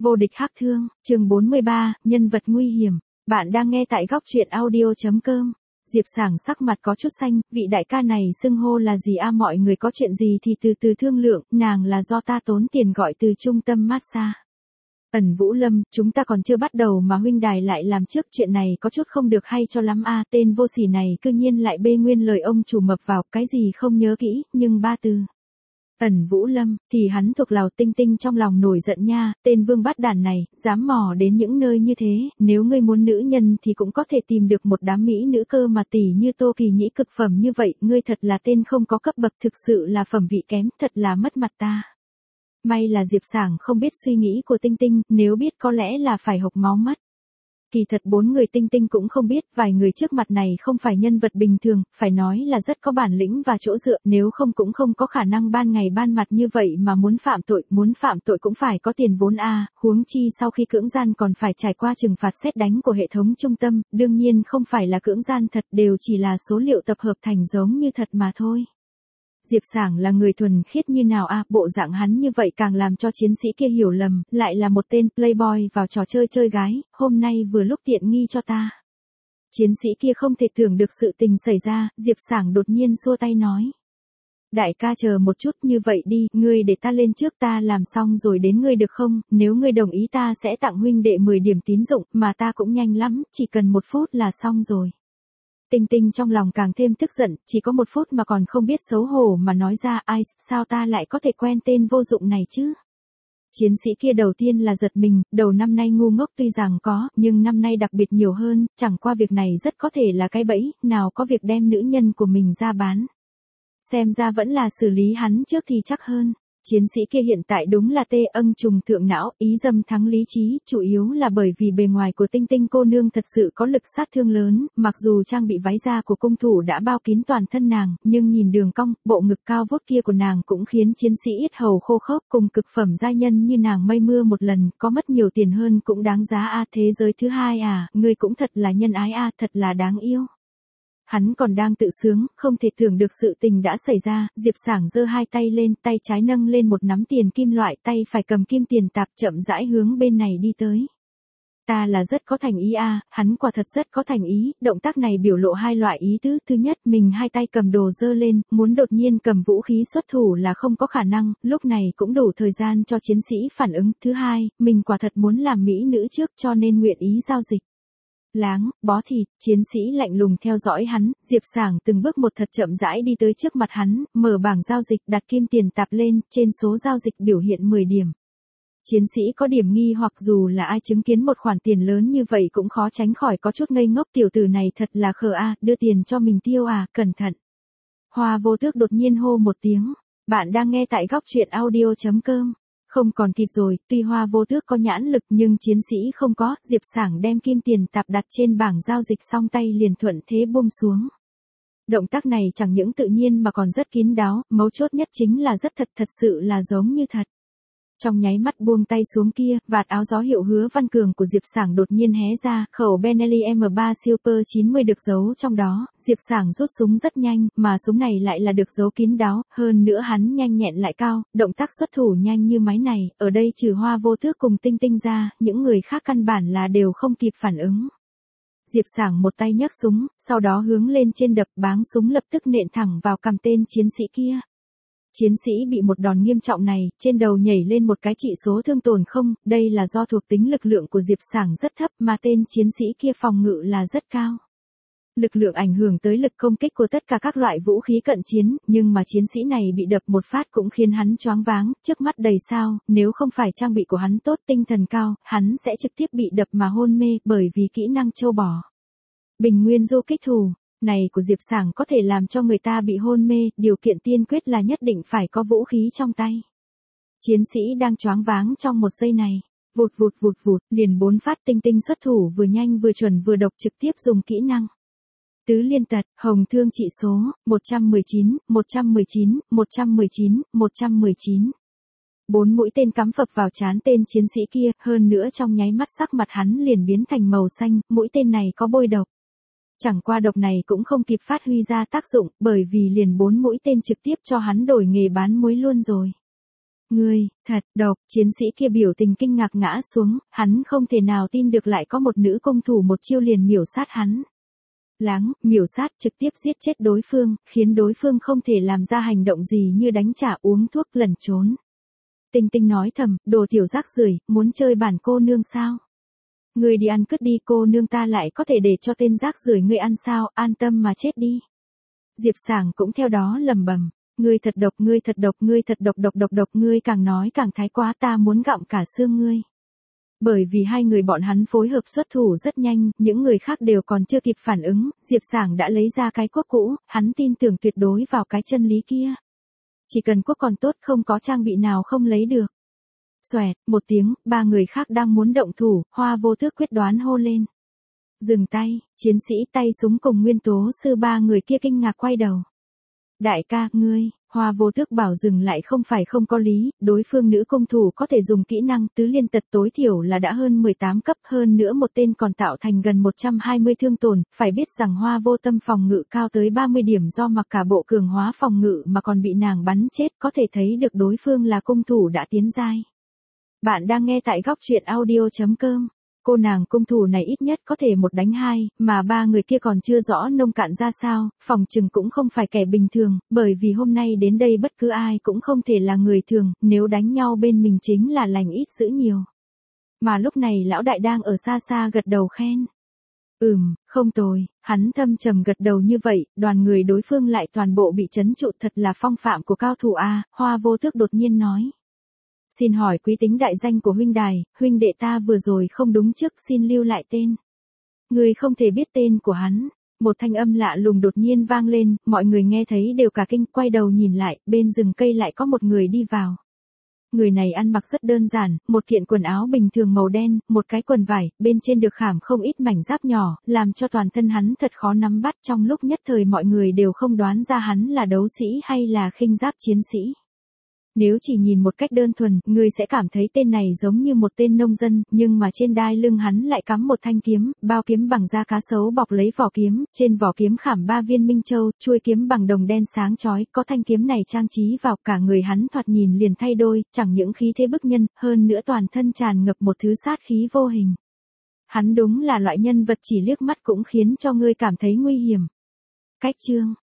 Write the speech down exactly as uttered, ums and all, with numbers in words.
Vô địch hắc thương, chương bốn mươi ba, nhân vật nguy hiểm. Bạn đang nghe tại góc truyện audio chấm com. Diệp Sảng sắc mặt có chút xanh, vị đại ca này xưng hô là gì a, mọi người có chuyện gì thì từ từ thương lượng, nàng là do ta tốn tiền gọi từ trung tâm massage. Ẩn Vũ Lâm, chúng ta còn chưa bắt đầu mà huynh đài lại làm trước, chuyện này có chút không được hay cho lắm a, tên vô sỉ này cư nhiên lại bê nguyên lời ông chủ mập vào, cái gì không nhớ kỹ, nhưng ba từ. Ẩn Vũ Lâm, thì hắn thuộc Lào Tinh Tinh trong lòng nổi giận nha, tên vương bát đàn này, dám mò đến những nơi như thế, nếu ngươi muốn nữ nhân thì cũng có thể tìm được một đám mỹ nữ cơ mà tỷ như Tô Kỳ Nhĩ cực phẩm như vậy, ngươi thật là tên không có cấp bậc, thực sự là phẩm vị kém, thật là mất mặt ta. May là Diệp Sảng không biết suy nghĩ của Tinh Tinh, nếu biết có lẽ là phải hộc máu mất. Kỳ thật bốn người Tinh Tinh cũng không biết, vài người trước mặt này không phải nhân vật bình thường, phải nói là rất có bản lĩnh và chỗ dựa, nếu không cũng không có khả năng ban ngày ban mặt như vậy mà muốn phạm tội, muốn phạm tội cũng phải có tiền vốn a, huống chi sau khi cưỡng gian còn phải trải qua trừng phạt sét đánh của hệ thống trung tâm, đương nhiên không phải là cưỡng gian thật, đều chỉ là số liệu tập hợp thành giống như thật mà thôi. Diệp Sảng là người thuần khiết như nào a, bộ dạng hắn như vậy càng làm cho chiến sĩ kia hiểu lầm, lại là một tên playboy vào trò chơi chơi gái, hôm nay vừa lúc tiện nghi cho ta. Chiến sĩ kia không thể tưởng được sự tình xảy ra, Diệp Sảng đột nhiên xua tay nói. Đại ca chờ một chút, như vậy đi, ngươi để ta lên trước, ta làm xong rồi đến ngươi được không, nếu ngươi đồng ý ta sẽ tặng huynh đệ mười điểm tín dụng, mà ta cũng nhanh lắm, chỉ cần một phút là xong rồi. Tinh Tinh trong lòng càng thêm tức giận, chỉ có một phút mà còn không biết xấu hổ mà nói ra, ai, sao ta lại có thể quen tên vô dụng này chứ? Chiến sĩ kia đầu tiên là giật mình, đầu năm nay ngu ngốc tuy rằng có, nhưng năm nay đặc biệt nhiều hơn, chẳng qua việc này rất có thể là cái bẫy, nào có việc đem nữ nhân của mình ra bán. Xem ra vẫn là xử lý hắn trước thì chắc hơn. Chiến sĩ kia hiện tại đúng là tê âng trùng thượng não, ý dâm thắng lý trí, chủ yếu là bởi vì bề ngoài của Tinh Tinh cô nương thật sự có lực sát thương lớn, mặc dù trang bị váy da của cung thủ đã bao kín toàn thân nàng, nhưng nhìn đường cong, bộ ngực cao vút kia của nàng cũng khiến chiến sĩ yết hầu khô khốc, cùng cực phẩm giai nhân như nàng mây mưa một lần, có mất nhiều tiền hơn cũng đáng giá a, thế giới thứ hai à, ngươi cũng thật là nhân ái a, thật là đáng yêu. Hắn còn đang tự sướng, không thể tưởng được sự tình đã xảy ra, Diệp Sảng giơ hai tay lên, tay trái nâng lên một nắm tiền kim loại, tay phải cầm kim tiền tạp chậm rãi hướng bên này đi tới. Ta là rất có thành ý a, hắn quả thật rất có thành ý, động tác này biểu lộ hai loại ý tứ, thứ nhất, mình hai tay cầm đồ giơ lên, muốn đột nhiên cầm vũ khí xuất thủ là không có khả năng, lúc này cũng đủ thời gian cho chiến sĩ phản ứng, thứ hai, mình quả thật muốn làm mỹ nữ trước cho nên nguyện ý giao dịch. Láng, bó thịt, chiến sĩ lạnh lùng theo dõi hắn, Diệp Sảng từng bước một thật chậm rãi đi tới trước mặt hắn, mở bảng giao dịch đặt kim tiền tạp lên, trên số giao dịch biểu hiện mười điểm. Chiến sĩ có điểm nghi hoặc dù là ai chứng kiến một khoản tiền lớn như vậy cũng khó tránh khỏi có chút ngây ngốc, tiểu tử này thật là khờ a, đưa tiền cho mình tiêu à, cẩn thận. Hoa Vô Tước đột nhiên hô một tiếng, bạn đang nghe tại góc truyện audio chấm com. Không còn kịp rồi, tuy Hoa Vô Tước có nhãn lực nhưng chiến sĩ không có, Diệp Sảng đem kim tiền tạp đặt trên bảng giao dịch xong tay liền thuận thế buông xuống. Động tác này chẳng những tự nhiên mà còn rất kín đáo, mấu chốt nhất chính là rất thật, thật sự là giống như thật. Trong nháy mắt buông tay xuống kia, vạt áo gió hiệu Hứa Văn Cường của Diệp Sảng đột nhiên hé ra, khẩu Benelli M ba Super chín mươi được giấu trong đó, Diệp Sảng rút súng rất nhanh, mà súng này lại là được giấu kín đáo, hơn nữa hắn nhanh nhẹn lại cao, động tác xuất thủ nhanh như máy này, ở đây trừ Hoa Vô Tước cùng Tinh Tinh ra, những người khác căn bản là đều không kịp phản ứng. Diệp Sảng một tay nhấc súng, sau đó hướng lên trên đập, báng súng lập tức nện thẳng vào cằm tên chiến sĩ kia. Chiến sĩ bị một đòn nghiêm trọng này, trên đầu nhảy lên một cái trị số thương tổn không, đây là do thuộc tính lực lượng của Diệp Sảng rất thấp mà tên chiến sĩ kia phòng ngự là rất cao. Lực lượng ảnh hưởng tới lực công kích của tất cả các loại vũ khí cận chiến, nhưng mà chiến sĩ này bị đập một phát cũng khiến hắn choáng váng, trước mắt đầy sao, nếu không phải trang bị của hắn tốt, tinh thần cao, hắn sẽ trực tiếp bị đập mà hôn mê bởi vì kỹ năng trâu bò. Bình nguyên du kích thủ này của Diệp Sảng có thể làm cho người ta bị hôn mê, điều kiện tiên quyết là nhất định phải có vũ khí trong tay. Chiến sĩ đang choáng váng trong một giây này, vụt vụt vụt vụt, liền bốn phát Tinh Tinh xuất thủ vừa nhanh vừa chuẩn vừa độc, trực tiếp dùng kỹ năng tứ liên tật, hồng thương trị số, một trăm mười chín, một trăm mười chín, một trăm mười chín, một trăm mười chín. Bốn mũi tên cắm phập vào trán tên chiến sĩ kia, hơn nữa trong nháy mắt sắc mặt hắn liền biến thành màu xanh, mũi tên này có bôi độc. Chẳng qua độc này cũng không kịp phát huy ra tác dụng, bởi vì liền bốn mũi tên trực tiếp cho hắn đổi nghề bán muối luôn rồi. Ngươi, thật độc, chiến sĩ kia biểu tình kinh ngạc ngã xuống, hắn không thể nào tin được lại có một nữ công thủ một chiêu liền miểu sát hắn. Láng, miểu sát trực tiếp giết chết đối phương, khiến đối phương không thể làm ra hành động gì như đánh trả uống thuốc lẩn trốn. Tinh Tinh nói thầm, đồ tiểu rác rưởi, muốn chơi bản cô nương sao? Ngươi đi ăn cứt đi, cô nương ta lại có thể để cho tên rác rưởi ngươi ăn sao, an tâm mà chết đi. Diệp Sảng cũng theo đó lầm bầm, ngươi thật độc, ngươi thật độc, ngươi thật độc độc độc độc, ngươi càng nói càng thái quá, ta muốn gặm cả xương ngươi. Bởi vì hai người bọn hắn phối hợp xuất thủ rất nhanh, những người khác đều còn chưa kịp phản ứng, Diệp Sảng đã lấy ra cái cuốc cũ, hắn tin tưởng tuyệt đối vào cái chân lý kia. Chỉ cần cuốc còn tốt, không có trang bị nào không lấy được. Xoẹt, một tiếng, ba người khác đang muốn động thủ, Hoa Vô Tước quyết đoán hô lên. Dừng tay, chiến sĩ tay súng cùng nguyên tố sư ba người kia kinh ngạc quay đầu. Đại ca, ngươi, Hoa Vô Tước bảo dừng lại không phải không có lý, đối phương nữ công thủ có thể dùng kỹ năng tứ liên tật tối thiểu là đã hơn mười tám cấp, hơn nữa một tên còn tạo thành gần một trăm hai mươi thương tổn, phải biết rằng Hoa Vô Tâm phòng ngự cao tới ba mươi điểm do mặc cả bộ cường hóa phòng ngự mà còn bị nàng bắn chết, có thể thấy được đối phương là công thủ đã tiến giai. Bạn đang nghe tại góc truyện audio chấm com. Cô nàng cung thủ này ít nhất có thể một đánh hai, mà ba người kia còn chưa rõ nông cạn ra sao, phòng trừng cũng không phải kẻ bình thường, bởi vì hôm nay đến đây bất cứ ai cũng không thể là người thường, nếu đánh nhau bên mình chính là lành ít dữ nhiều. Mà lúc này lão đại đang ở xa xa gật đầu khen. Ừm, không tồi, hắn thâm trầm gật đầu như vậy, đoàn người đối phương lại toàn bộ bị trấn trụ, thật là phong phạm của cao thủ a. Hoa Vô Tước đột nhiên nói. Xin hỏi quý tính đại danh của huynh đài, huynh đệ ta vừa rồi không đúng trước, xin lưu lại tên. Người không thể biết tên của hắn. Một thanh âm lạ lùng đột nhiên vang lên, mọi người nghe thấy đều cả kinh, quay đầu nhìn lại, bên rừng cây lại có một người đi vào. Người này ăn mặc rất đơn giản, một kiện quần áo bình thường màu đen, một cái quần vải, bên trên được khảm không ít mảnh giáp nhỏ, làm cho toàn thân hắn thật khó nắm bắt, trong lúc nhất thời mọi người đều không đoán ra hắn là đấu sĩ hay là khinh giáp chiến sĩ. Nếu chỉ nhìn một cách đơn thuần, người sẽ cảm thấy tên này giống như một tên nông dân, nhưng mà trên đai lưng hắn lại cắm một thanh kiếm, bao kiếm bằng da cá sấu bọc lấy vỏ kiếm, trên vỏ kiếm khảm ba viên minh châu, chuôi kiếm bằng đồng đen sáng chói, có thanh kiếm này trang trí vào, cả người hắn thoạt nhìn liền thay đôi, chẳng những khí thế bức nhân, hơn nữa toàn thân tràn ngập một thứ sát khí vô hình. Hắn đúng là loại nhân vật chỉ liếc mắt cũng khiến cho ngươi cảm thấy nguy hiểm. Cách chương